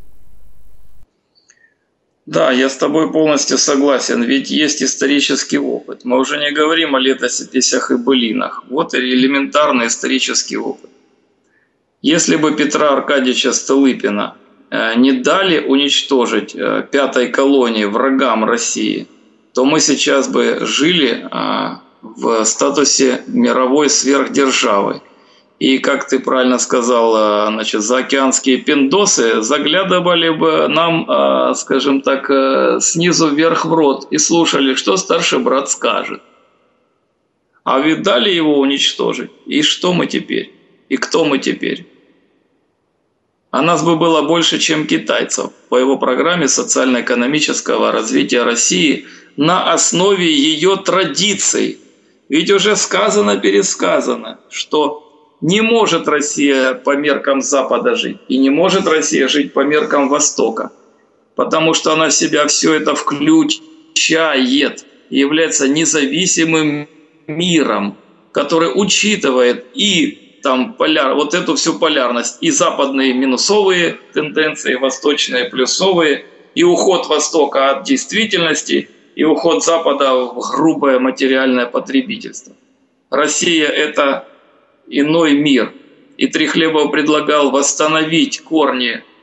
Да, я с тобой полностью согласен, ведь есть исторический опыт. Мы уже не говорим о летописях и былинах. Вот и элементарный исторический опыт. Если бы Петра Аркадьевича Столыпина не дали уничтожить пятой колонии врагам России, то мы сейчас бы жили в статусе мировой сверхдержавы. И, как ты правильно сказал, значит, заокеанские пиндосы заглядывали бы нам, скажем так, снизу вверх в рот и слушали, что старший брат скажет. А ведь дали его уничтожить. И что мы теперь? И кто мы теперь? А нас бы было больше, чем китайцев по его программе социально-экономического развития России на основе ее традиций. Ведь уже сказано-пересказано, что не может Россия по меркам Запада жить, и не может Россия жить по меркам Востока, потому что она в себя все это включает и является независимым миром, который учитывает и там поляр, вот эту всю полярность, и западные минусовые тенденции, и восточные плюсовые, и уход Востока от действительности, и уход Запада в грубое материальное потребительство. Россия – это иной мир. И Трехлебов предлагал восстановить корни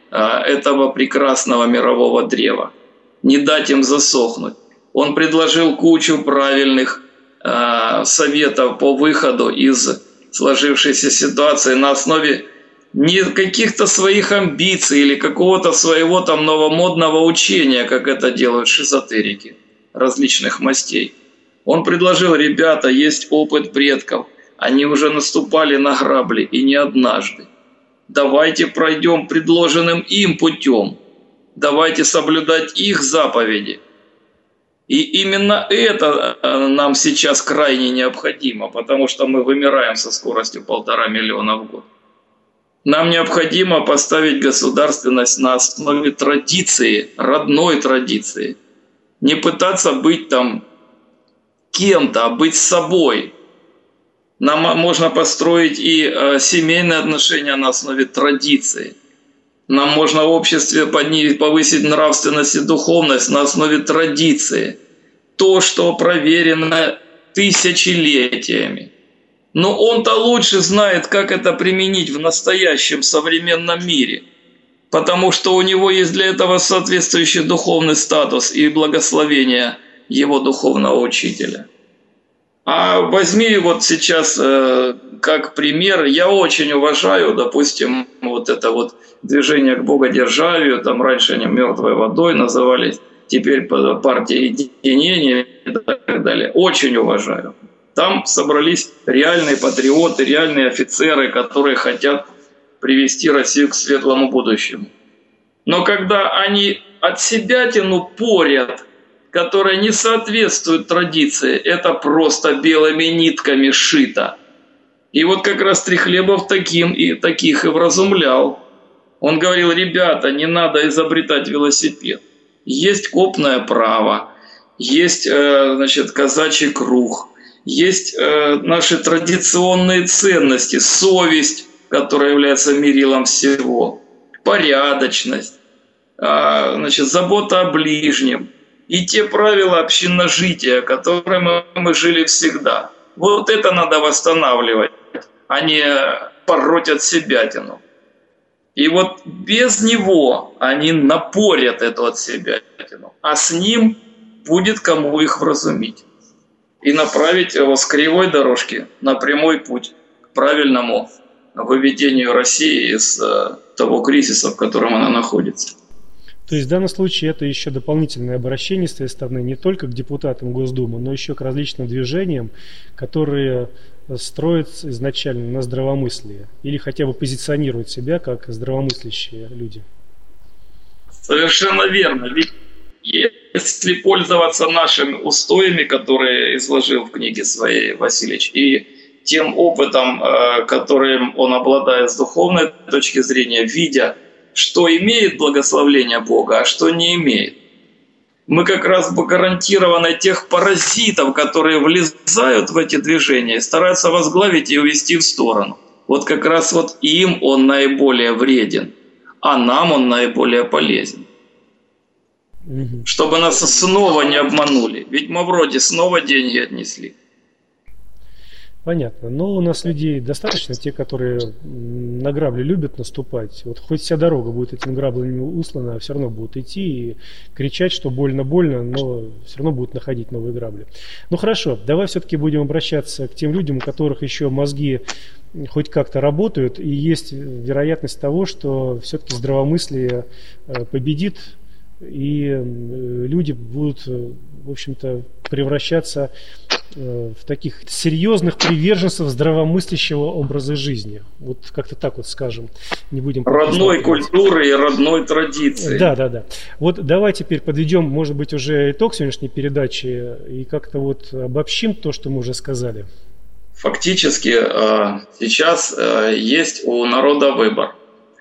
этого прекрасного мирового древа, не дать им засохнуть. Он предложил кучу правильных советов по выходу из сложившейся ситуации на основе не каких-то своих амбиций или какого-то своего там новомодного учения, как это делают шизотерики различных мастей. Он предложил: ребята, есть опыт предков, они уже наступали на грабли и не однажды. Давайте пройдем предложенным им путем, давайте соблюдать их заповеди. И именно это нам сейчас крайне необходимо, потому что мы вымираем со скоростью полтора миллиона в год. Нам необходимо поставить государственность на основе традиции, родной традиции. Не пытаться быть там кем-то, а быть собой. Нам можно построить и семейные отношения на основе традиции. Нам можно в обществе повысить нравственность и духовность на основе традиции. То, что проверено тысячелетиями. Но он-то лучше знает, как это применить в настоящем современном мире. Потому что у него есть для этого соответствующий духовный статус и благословение его духовного учителя. А возьми вот сейчас э, как пример, я очень уважаю, допустим, вот это вот движение к богодержавию, там раньше они мертвой водой назывались, теперь партия единения и так далее. Очень уважаю. Там собрались реальные патриоты, реальные офицеры, которые хотят привести Россию к светлому будущему. Но когда они от себятину порят, которая не соответствует традиции, это просто белыми нитками шито. И вот как раз Трехлебов таким и таких и вразумлял. Он говорил: ребята, не надо изобретать велосипед. Есть копное право, есть, значит, казачий круг, есть наши традиционные ценности, совесть, которая является мерилом всего, порядочность, значит, забота о ближнем. И те правила общинножития, которыми мы жили всегда. Вот это надо восстанавливать, а не пороть от себятину. И вот без него они напорят эту от себятину, а с ним будет кому их вразумить. И направить его с кривой дорожки на прямой путь к правильному выведению России из того кризиса, в котором она находится. То есть в данном случае это еще дополнительное обращение с твоей стороны не только к депутатам Госдумы, но еще к различным движениям, которые строятся изначально на здравомыслии или хотя бы позиционируют себя как здравомыслящие люди. Совершенно верно. Ведь если пользоваться нашими устоями, которые изложил в книге своей Васильевич, и тем опытом, которым он обладает с духовной точки зрения, видя, что имеет благословление Бога, а что не имеет. Мы как раз бы гарантированы тех паразитов, которые влезают в эти движения и стараются возглавить и увести в сторону. Вот как раз вот им он наиболее вреден, а нам он наиболее полезен. Угу. Чтобы нас снова не обманули. Ведь мы вроде снова деньги отнесли. Понятно. Но у нас людей достаточно, те, которые на грабли любят наступать. Вот хоть вся дорога будет этими граблями услана, а все равно будут идти и кричать, что больно-больно, но все равно будут находить новые грабли. Ну хорошо, давай все-таки будем обращаться к тем людям, у которых еще мозги хоть как-то работают, и есть вероятность того, что все-таки здравомыслие победит, и люди будут, в общем-то, превращаться в таких серьезных приверженцев здравомыслящего образа жизни. Вот как-то так вот скажем. Не будем родной культуры и родной традиции. Да, да, да. Вот давай теперь подведем, может быть, уже итог сегодняшней передачи и как-то вот обобщим то, что мы уже сказали. Фактически сейчас есть у народа выбор.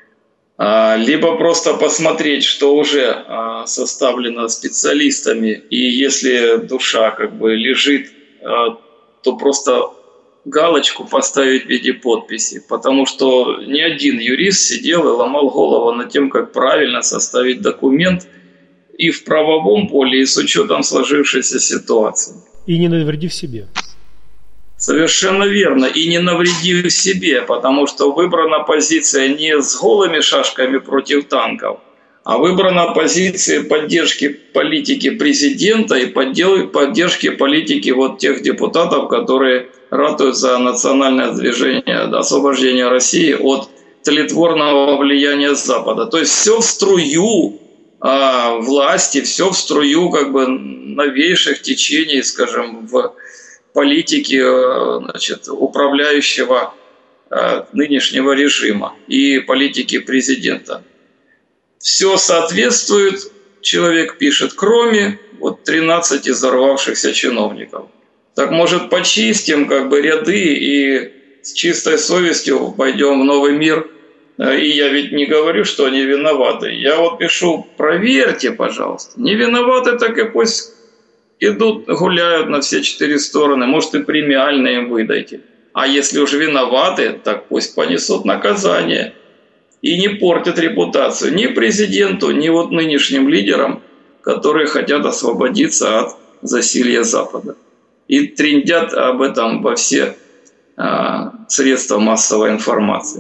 Либо просто посмотреть, что уже составлено специалистами, и если душа как бы лежит, то просто галочку поставить в виде подписи, потому что ни один юрист сидел и ломал голову над тем, как правильно составить документ и в правовом поле, и с учетом сложившейся ситуации. И не навредив себе. Совершенно верно. И не навредив себе, потому что выбрана позиция не с голыми шашками против танков, а выбрана позиция поддержки политики президента и поддержки политики вот тех депутатов, которые ратуют за национальное движение, освобождение России от тлетворного влияния Запада. То есть все в струю а, власти, все в струю как бы новейших течений, скажем, в политике, значит, управляющего а, нынешнего режима и политики президента. Все соответствует, человек пишет, кроме вот тринадцати взорвавшихся чиновников. Так может почистим как бы ряды и с чистой совестью пойдем в новый мир. И я ведь не говорю, что они виноваты. Я вот пишу, проверьте, пожалуйста. Не виноваты, так и пусть идут, гуляют на все четыре стороны. Может, и премиальные им выдайте. А если уж виноваты, так пусть понесут наказание. И не портят репутацию ни президенту, ни вот нынешним лидерам, которые хотят освободиться от засилья Запада. И трындят об этом во все а, средства массовой информации.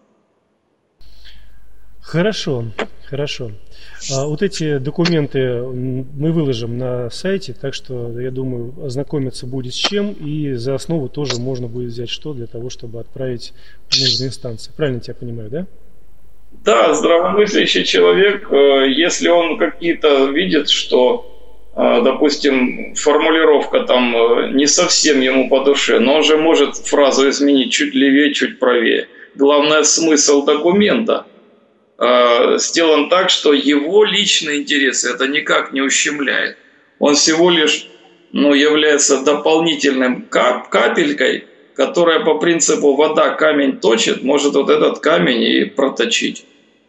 Хорошо, хорошо. А вот эти документы мы выложим на сайте, так что, я думаю, ознакомиться будет с чем, и за основу тоже можно будет взять что для того, чтобы отправить в нужные инстанции. Правильно я тебя понимаю, да? Да, здравомыслящий человек, если он какие-то видит, что, допустим, формулировка там не совсем ему по душе, но он же может фразу изменить чуть левее, чуть правее. Главное, смысл документа сделан так, что его личные интересы это никак не ущемляет. Он всего лишь, ну, является дополнительным кап- капелькой, которая по принципу вода камень точит, может вот этот камень и проточить.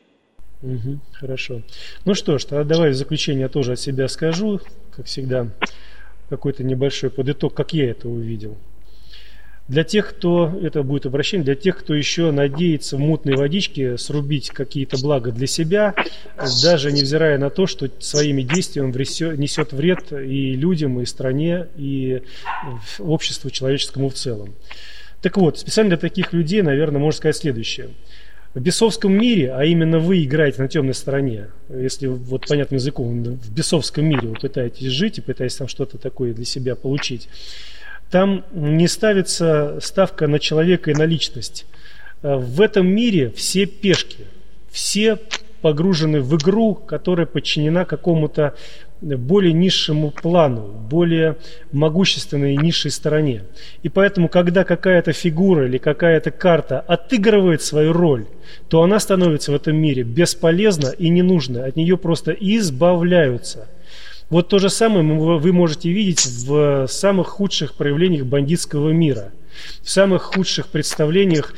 Угу, хорошо. Ну что ж, тогда давай в заключение я тоже от себя скажу, как всегда, какой-то небольшой подыток, как я это увидел. Для тех, кто, это будет обращение, для тех, кто еще надеется в мутной водичке срубить какие-то блага для себя, даже невзирая на то, что своими действиями он несет вред и людям, и стране, и обществу человеческому в целом. Так вот, специально для таких людей, наверное, можно сказать следующее. В бесовском мире, а именно вы играете на темной стороне, если вот понятным языком, в бесовском мире вы пытаетесь жить и пытаетесь там что-то такое для себя получить, там не ставится ставка на человека и на личность. В этом мире все пешки, все погружены в игру, которая подчинена какому-то более низшему плану, более могущественной и низшей стороне. И поэтому, когда какая-то фигура или какая-то карта отыгрывает свою роль, то она становится в этом мире бесполезна и ненужна. От нее просто избавляются. Вот то же самое вы можете видеть в самых худших проявлениях бандитского мира, в самых худших представлениях,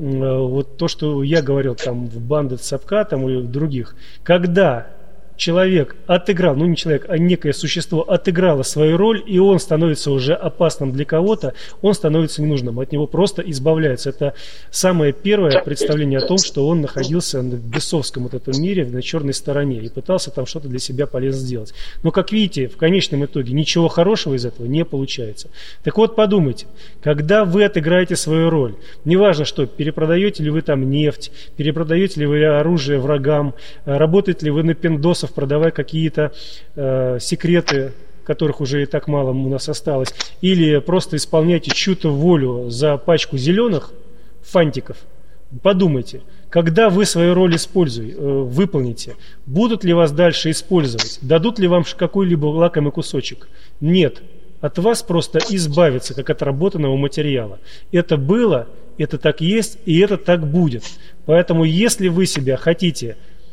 вот то, что я говорил там в банде Цапка там, или в других. Когда человек отыграл, ну не человек, а некое существо отыграло свою роль, и он становится уже опасным для кого-то, он становится ненужным, от него просто избавляются. Это самое первое представление о том, что он находился в бесовском вот этом мире, на черной стороне, и пытался там что-то для себя полезно сделать. Но, как видите, в конечном итоге ничего хорошего из этого не получается. Так вот, подумайте, когда вы отыграете свою роль, неважно что, перепродаете ли вы там нефть, перепродаете ли вы оружие врагам, работаете ли вы на пиндосов, продавая какие-то э, секреты, которых уже и так мало у нас осталось, или просто исполняйте чью-то волю за пачку зеленых фантиков, подумайте, когда вы свою роль используете, э, выполните, будут ли вас дальше использовать, дадут ли вам какой-либо лакомый кусочек? Нет. От вас просто избавиться, как от отработанного материала. Это было, это так есть, и это так будет. Поэтому, если вы себя хотите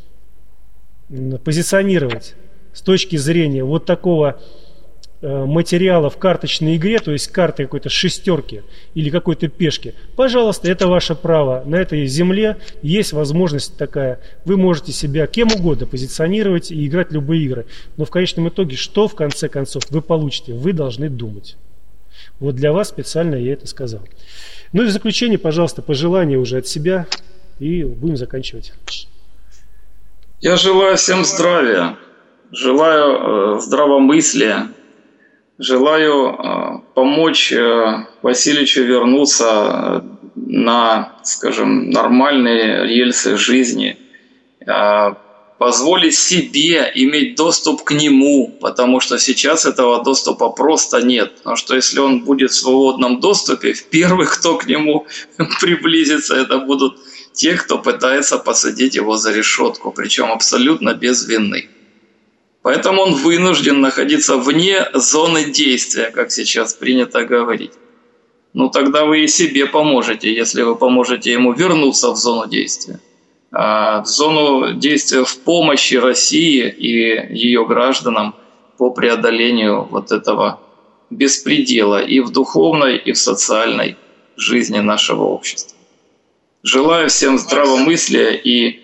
позиционировать с точки зрения вот такого э, материала в карточной игре, то есть карты какой-то шестерки или какой-то пешки, пожалуйста, это ваше право. На этой земле есть возможность такая. Вы можете себя кем угодно позиционировать и играть любые игры. Но в конечном итоге, что в конце концов вы получите? Вы должны думать. Вот для вас специально я это сказал. Ну и в заключение, пожалуйста, пожелания уже от себя, и будем заканчивать. Я желаю всем здравия, желаю э, здравомыслия, Желаю помочь Васильевичу вернуться на, скажем, нормальные рельсы жизни, позволить себе иметь доступ к нему, потому что сейчас этого доступа просто нет. Потому что если он будет в свободном доступе, первый, кто к нему приблизится, это будут те, кто пытается посадить его за решетку, причем абсолютно без вины. Поэтому он вынужден находиться вне зоны действия, как сейчас принято говорить. Ну тогда вы и себе поможете, если вы поможете ему вернуться в зону действия. А в зону действия в помощи России и ее гражданам по преодолению вот этого беспредела и в духовной, и в социальной жизни нашего общества. Желаю всем здравомыслия и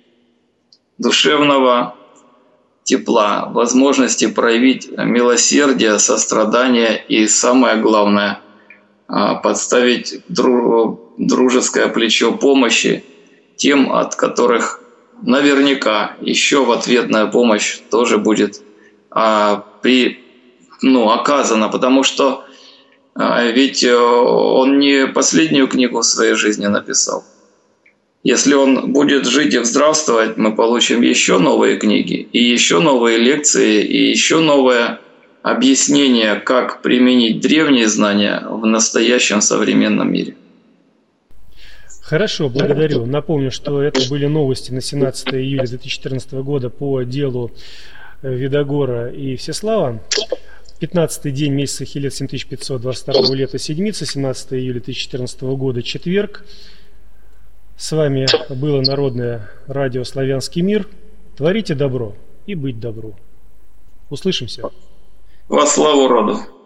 душевного тепла, возможности проявить милосердие, сострадание и, самое главное, подставить дружеское плечо помощи тем, от которых наверняка еще в ответная помощь тоже будет а, при, ну, оказана, потому что а, ведь он не последнюю книгу в своей жизни написал. Если он будет жить и здравствовать, мы получим еще новые книги, и еще новые лекции, и еще новое объяснение, как применить древние знания в настоящем современном мире. Хорошо, благодарю. Напомню, что это были новости на семнадцатое июля две тысячи четырнадцатого года по делу Видогора и Всеслава. пятнадцатый день месяца Хилет семь тысяч пятьсот двадцать второго лета, седмица, семнадцатое июля две тысячи четырнадцатого года, четверг. С вами было Народное радио «Славянский мир». Творите добро и быть добру. Услышимся. Во славу роду.